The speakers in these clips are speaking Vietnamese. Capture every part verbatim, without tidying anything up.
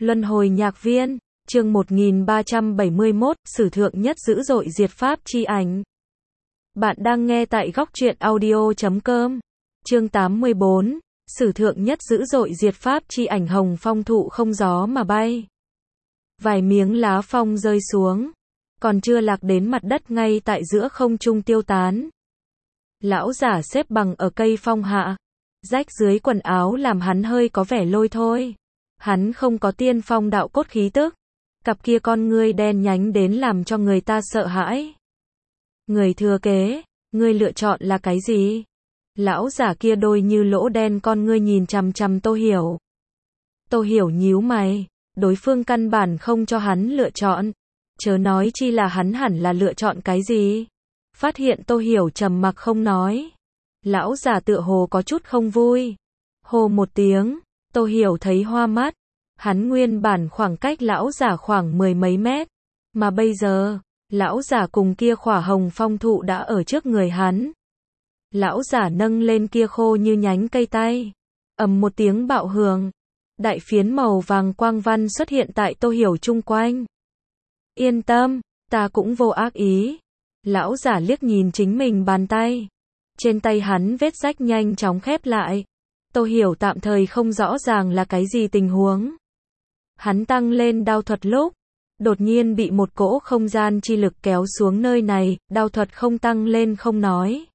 Luân hồi nhạc viên, chương một nghìn ba trăm bảy mươi mốt, sử thượng nhất dữ dội diệt pháp chi ảnh. Bạn đang nghe tại góc truyện audio chấm com. Chương tám mươi bốn, sử thượng nhất dữ dội diệt pháp chi ảnh. Hồng phong thụ không gió mà bay. Vài miếng lá phong rơi xuống, còn chưa lạc đến mặt đất, ngay tại giữa không trung tiêu tán. Lão giả xếp bằng ở cây phong hạ, rách dưới quần áo làm hắn hơi có vẻ lôi thôi. Hắn không có tiên phong đạo cốt khí tức, cặp kia con ngươi đen nhánh đến làm cho người ta sợ hãi. Người thừa kế, ngươi lựa chọn là cái gì? Lão giả kia đôi như lỗ đen con ngươi nhìn chằm chằm Tô Hiểu. Tô Hiểu nhíu mày, đối phương căn bản không cho hắn lựa chọn, chớ nói chi là hắn hẳn là lựa chọn cái gì. Phát hiện Tô Hiểu trầm mặc không nói, lão giả tựa hồ có chút không vui. Hô một tiếng, Tô Hiểu thấy hoa mắt. Hắn nguyên bản khoảng cách lão giả khoảng mười mấy mét, mà bây giờ, lão giả cùng kia khỏa hồng phong thụ đã ở trước người hắn. Lão giả nâng lên kia khô như nhánh cây tay, ầm một tiếng bạo hưởng, đại phiến màu vàng quang văn xuất hiện tại Tô Hiểu chung quanh. Yên tâm, ta cũng vô ác ý. Lão giả liếc nhìn chính mình bàn tay, trên tay hắn vết rách nhanh chóng khép lại. Tô Hiểu tạm thời không rõ ràng là cái gì tình huống. Hắn tăng lên đao thuật lúc, đột nhiên bị một cỗ không gian chi lực kéo xuống nơi này, đao thuật không tăng lên không nói.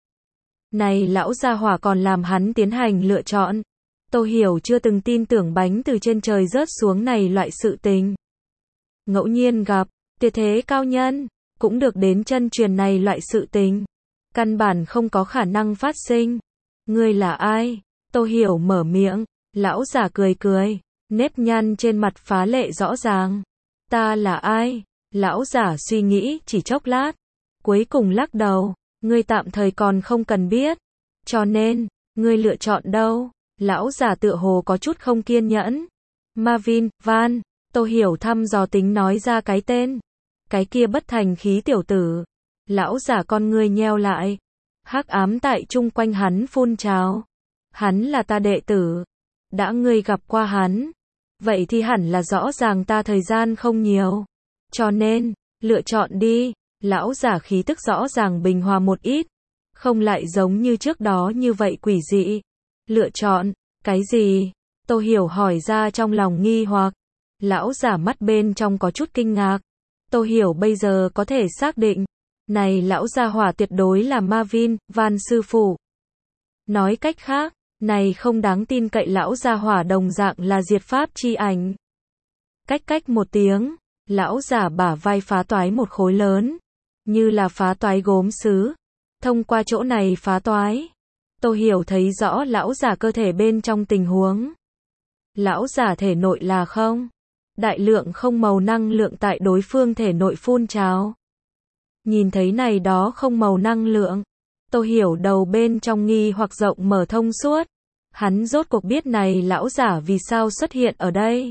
Này lão gia hỏa còn làm hắn tiến hành lựa chọn. Tô Hiểu chưa từng tin tưởng bánh từ trên trời rớt xuống này loại sự tình. Ngẫu nhiên gặp, tuyệt thế cao nhân, cũng được đến chân truyền này loại sự tình. Căn bản không có khả năng phát sinh. Ngươi là ai? Tô Hiểu mở miệng, lão giả cười cười, nếp nhăn trên mặt phá lệ rõ ràng. Ta là ai? Lão giả suy nghĩ chỉ chốc lát, cuối cùng lắc đầu, ngươi tạm thời còn không cần biết. Cho nên, ngươi lựa chọn đâu? Lão giả tựa hồ có chút không kiên nhẫn. Marvin, Van, Tô Hiểu thăm dò tính nói ra cái tên. Cái kia bất thành khí tiểu tử. Lão giả con ngươi nheo lại, hắc ám tại chung quanh hắn phun trào. Hắn là ta đệ tử. Đã ngươi gặp qua hắn, vậy thì hẳn là rõ ràng ta thời gian không nhiều. Cho nên, lựa chọn đi. Lão giả khí tức rõ ràng bình hòa một ít, không lại giống như trước đó như vậy quỷ dị. Lựa chọn, cái gì? Tô Hiểu hỏi ra trong lòng nghi hoặc. Lão giả mắt bên trong có chút kinh ngạc. Tô Hiểu bây giờ có thể xác định, này lão gia hỏa tuyệt đối là Marvin, Van sư phụ. Nói cách khác, này không đáng tin cậy lão gia hỏa đồng dạng là diệt pháp chi ảnh. Cách cách một tiếng, lão giả bả vai phá toái một khối lớn, như là phá toái gốm sứ. Thông qua chỗ này phá toái, Tô Hiểu thấy rõ lão giả cơ thể bên trong tình huống. Lão giả thể nội là không, đại lượng không màu năng lượng tại đối phương thể nội phun trào. Nhìn thấy này đó không màu năng lượng, Tô Hiểu đầu bên trong nghi hoặc rộng mở thông suốt. Hắn rốt cuộc biết này lão giả vì sao xuất hiện ở đây.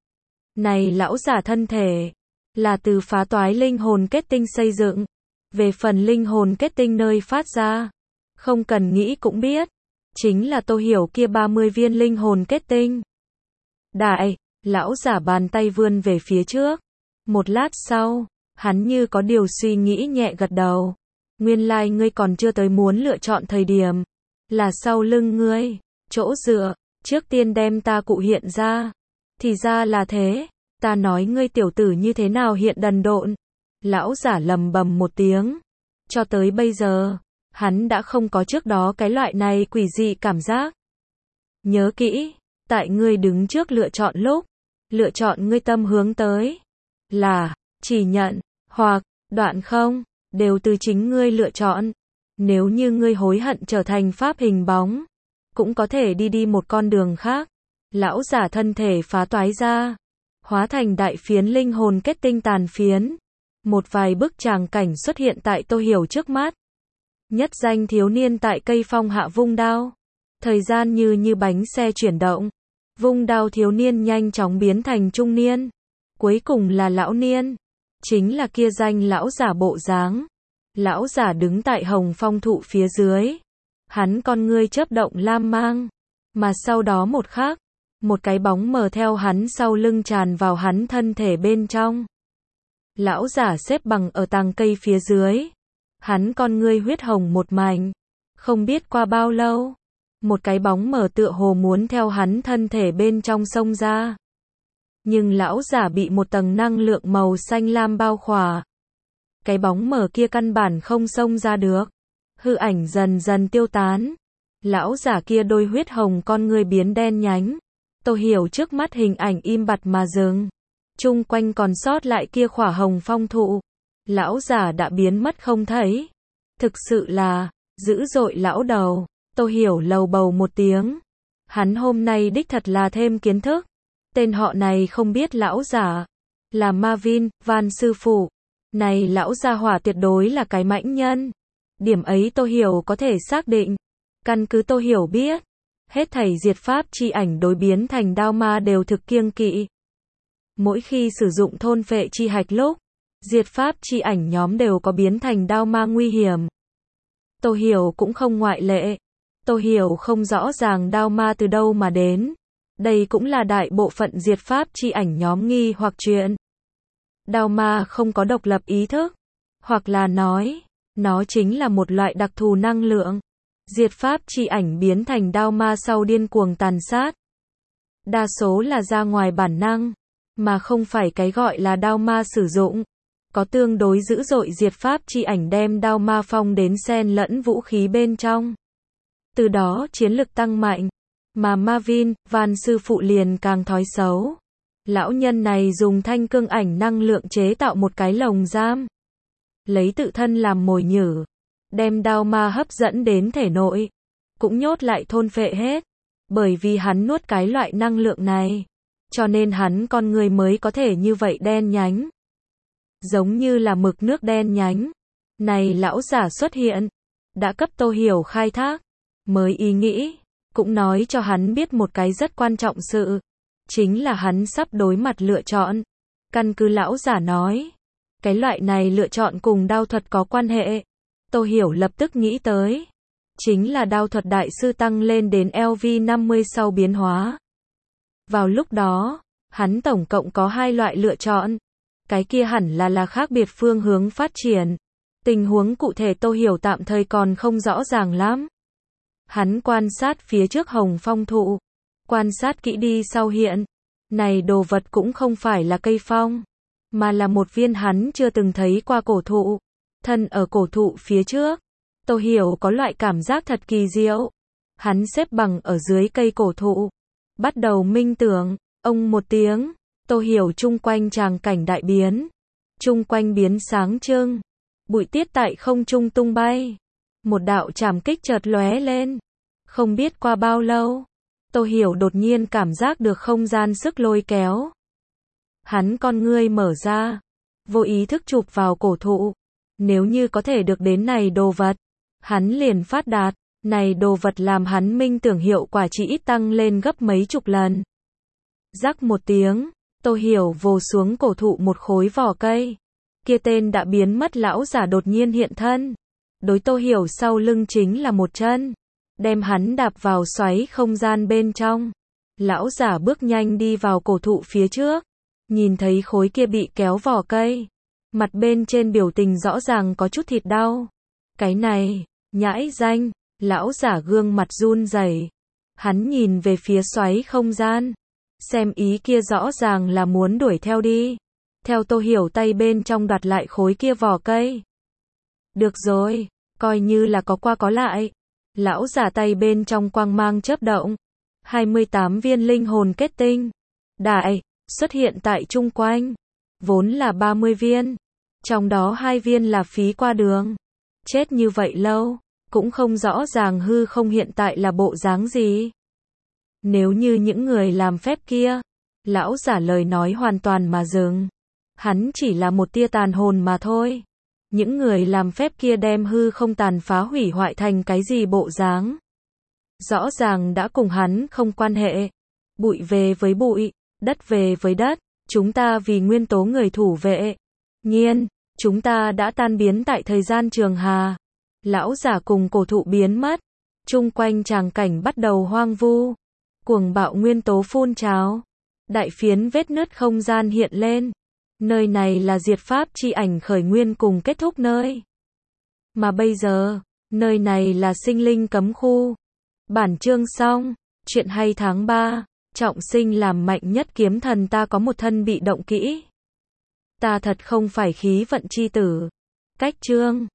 Này lão giả thân thể là từ phá toái linh hồn kết tinh xây dựng. Về phần linh hồn kết tinh nơi phát ra, không cần nghĩ cũng biết, chính là Tô Hiểu kia ba mươi viên linh hồn kết tinh. Đại, lão giả bàn tay vươn về phía trước. Một lát sau, hắn như có điều suy nghĩ nhẹ gật đầu. Nguyên lai like ngươi còn chưa tới muốn lựa chọn thời điểm, là sau lưng ngươi, chỗ dựa, trước tiên đem ta cụ hiện ra. Thì ra là thế, ta nói ngươi tiểu tử như thế nào hiện đần độn. Lão giả lầm bầm một tiếng. Cho tới bây giờ, hắn đã không có trước đó cái loại này quỷ dị cảm giác. Nhớ kỹ, tại ngươi đứng trước lựa chọn lúc, lựa chọn ngươi tâm hướng tới, là, chỉ nhận, hoặc, đoạn không, đều từ chính ngươi lựa chọn. Nếu như ngươi hối hận trở thành pháp hình bóng, cũng có thể đi đi một con đường khác. Lão giả thân thể phá toái ra, hóa thành đại phiến linh hồn kết tinh tàn phiến. Một vài bức tràng cảnh xuất hiện tại Tô Hiểu trước mắt. Nhất danh thiếu niên tại cây phong hạ vung đao. Thời gian như như bánh xe chuyển động. Vung đao thiếu niên nhanh chóng biến thành trung niên. Cuối cùng là lão niên. Chính là kia danh lão giả bộ dáng. Lão giả đứng tại hồng phong thụ phía dưới. Hắn con ngươi chớp động lam mang. Mà sau đó một khắc, một cái bóng mờ theo hắn sau lưng tràn vào hắn thân thể bên trong. Lão giả xếp bằng ở tàng cây phía dưới. Hắn con ngươi huyết hồng một mảnh. Không biết qua bao lâu, một cái bóng mờ tựa hồ muốn theo hắn thân thể bên trong xông ra. Nhưng lão giả bị một tầng năng lượng màu xanh lam bao khỏa. Cái bóng mờ kia căn bản không xông ra được. Hư ảnh dần dần tiêu tán. Lão giả kia đôi huyết hồng con ngươi biến đen nhánh. Tô Hiểu trước mắt hình ảnh im bặt mà dừng. Chung quanh còn sót lại kia khỏa hồng phong thụ. Lão giả đã biến mất không thấy. Thực sự là dữ dội lão đầu. Tô Hiểu lầu bầu một tiếng. Hắn hôm nay đích thật là thêm kiến thức. Tên họ này không biết lão giả. Là Marvin, Van sư phụ. Này lão gia hỏa tuyệt đối là cái mãnh nhân. Điểm ấy Tô Hiểu có thể xác định. Căn cứ Tô Hiểu biết. Hết thảy diệt pháp chi ảnh đối biến thành đao ma đều thực kiêng kỵ. Mỗi khi sử dụng thôn phệ chi hạch lúc, diệt pháp chi ảnh nhóm đều có biến thành đao ma nguy hiểm. Tô Hiểu cũng không ngoại lệ. Tô Hiểu không rõ ràng đao ma từ đâu mà đến. Đây cũng là đại bộ phận diệt pháp chi ảnh nhóm nghi hoặc chuyện. Đao ma không có độc lập ý thức. Hoặc là nói, nó chính là một loại đặc thù năng lượng. Diệt pháp chi ảnh biến thành đao ma sau điên cuồng tàn sát. Đa số là ra ngoài bản năng, mà không phải cái gọi là đao ma sử dụng. Có tương đối dữ dội diệt pháp chi ảnh đem đao ma phong đến xen lẫn vũ khí bên trong. Từ đó chiến lực tăng mạnh. Mà Marvin, Van sư phụ liền càng thói xấu. Lão nhân này dùng thanh cương ảnh năng lượng chế tạo một cái lồng giam. Lấy tự thân làm mồi nhử. Đem đao ma hấp dẫn đến thể nội. Cũng nhốt lại thôn phệ hết. Bởi vì hắn nuốt cái loại năng lượng này. Cho nên hắn con người mới có thể như vậy đen nhánh. Giống như là mực nước đen nhánh. Này lão giả xuất hiện. Đã cấp Tô Hiểu khai thác. Mới ý nghĩ. Cũng nói cho hắn biết một cái rất quan trọng sự. Chính là hắn sắp đối mặt lựa chọn. Căn cứ lão giả nói. Cái loại này lựa chọn cùng đao thuật có quan hệ. Tô Hiểu lập tức nghĩ tới. Chính là đao thuật đại sư tăng lên đến L V năm mươi sau biến hóa. Vào lúc đó, hắn tổng cộng có hai loại lựa chọn. Cái kia hẳn là là khác biệt phương hướng phát triển. Tình huống cụ thể Tô Hiểu tạm thời còn không rõ ràng lắm. Hắn quan sát phía trước hồng phong thụ. Quan sát kỹ đi sau hiện. Này đồ vật cũng không phải là cây phong. Mà là một viên hắn chưa từng thấy qua cổ thụ. Thân ở cổ thụ phía trước. Tô Hiểu có loại cảm giác thật kỳ diệu. Hắn xếp bằng ở dưới cây cổ thụ. Bắt đầu minh tưởng. Ông một tiếng. Tô Hiểu chung quanh tràng cảnh đại biến. Chung quanh biến sáng trưng. Bụi tiết tại không trung tung bay. Một đạo trảm kích chợt lóe lên. Không biết qua bao lâu. Tô Hiểu đột nhiên cảm giác được không gian sức lôi kéo. Hắn con ngươi mở ra. Vô ý thức chụp vào cổ thụ. Nếu như có thể được đến này đồ vật. Hắn liền phát đạt. Này đồ vật làm hắn minh tưởng hiệu quả chỉ ít tăng lên gấp mấy chục lần. Rắc một tiếng. Tô Hiểu vồ xuống cổ thụ một khối vỏ cây. Kia tên đã biến mất lão giả đột nhiên hiện thân. Đối Tô Hiểu sau lưng chính là một chân. Đem hắn đạp vào xoáy không gian bên trong. Lão giả bước nhanh đi vào cổ thụ phía trước. Nhìn thấy khối kia bị kéo vỏ cây. Mặt bên trên biểu tình rõ ràng có chút thịt đau. Cái này, nhãi danh, lão giả gương mặt run rẩy. Hắn nhìn về phía xoáy không gian. Xem ý kia rõ ràng là muốn đuổi theo đi. Theo Tô Hiểu tay bên trong đoạt lại khối kia vỏ cây. Được rồi, coi như là có qua có lại. Lão giả tay bên trong quang mang chớp động. hai mươi tám viên linh hồn kết tinh. Đại, xuất hiện tại chung quanh. Vốn là ba mươi viên. Trong đó hai viên là phí qua đường. Chết như vậy lâu, cũng không rõ ràng hư không hiện tại là bộ dáng gì. Nếu như những người làm phép kia, lão giả lời nói hoàn toàn mà dừng. Hắn chỉ là một tia tàn hồn mà thôi. Những người làm phép kia đem hư không tàn phá hủy hoại thành cái gì bộ dáng. Rõ ràng đã cùng hắn không quan hệ. Bụi về với bụi, đất về với đất, chúng ta vì nguyên tố người thủ vệ. Nhiên, chúng ta đã tan biến tại thời gian trường hà. Lão giả cùng cổ thụ biến mất. Chung quanh tràng cảnh bắt đầu hoang vu. Cuồng bạo nguyên tố phun trào. Đại phiến vết nứt không gian hiện lên. Nơi này là diệt pháp chi ảnh khởi nguyên cùng kết thúc nơi. Mà bây giờ, nơi này là sinh linh cấm khu. Bản chương xong. Chuyện hay tháng ba. Trọng sinh làm mạnh nhất kiếm thần, ta có một thân bị động kỹ. Ta thật không phải khí vận chi tử. Cách chương.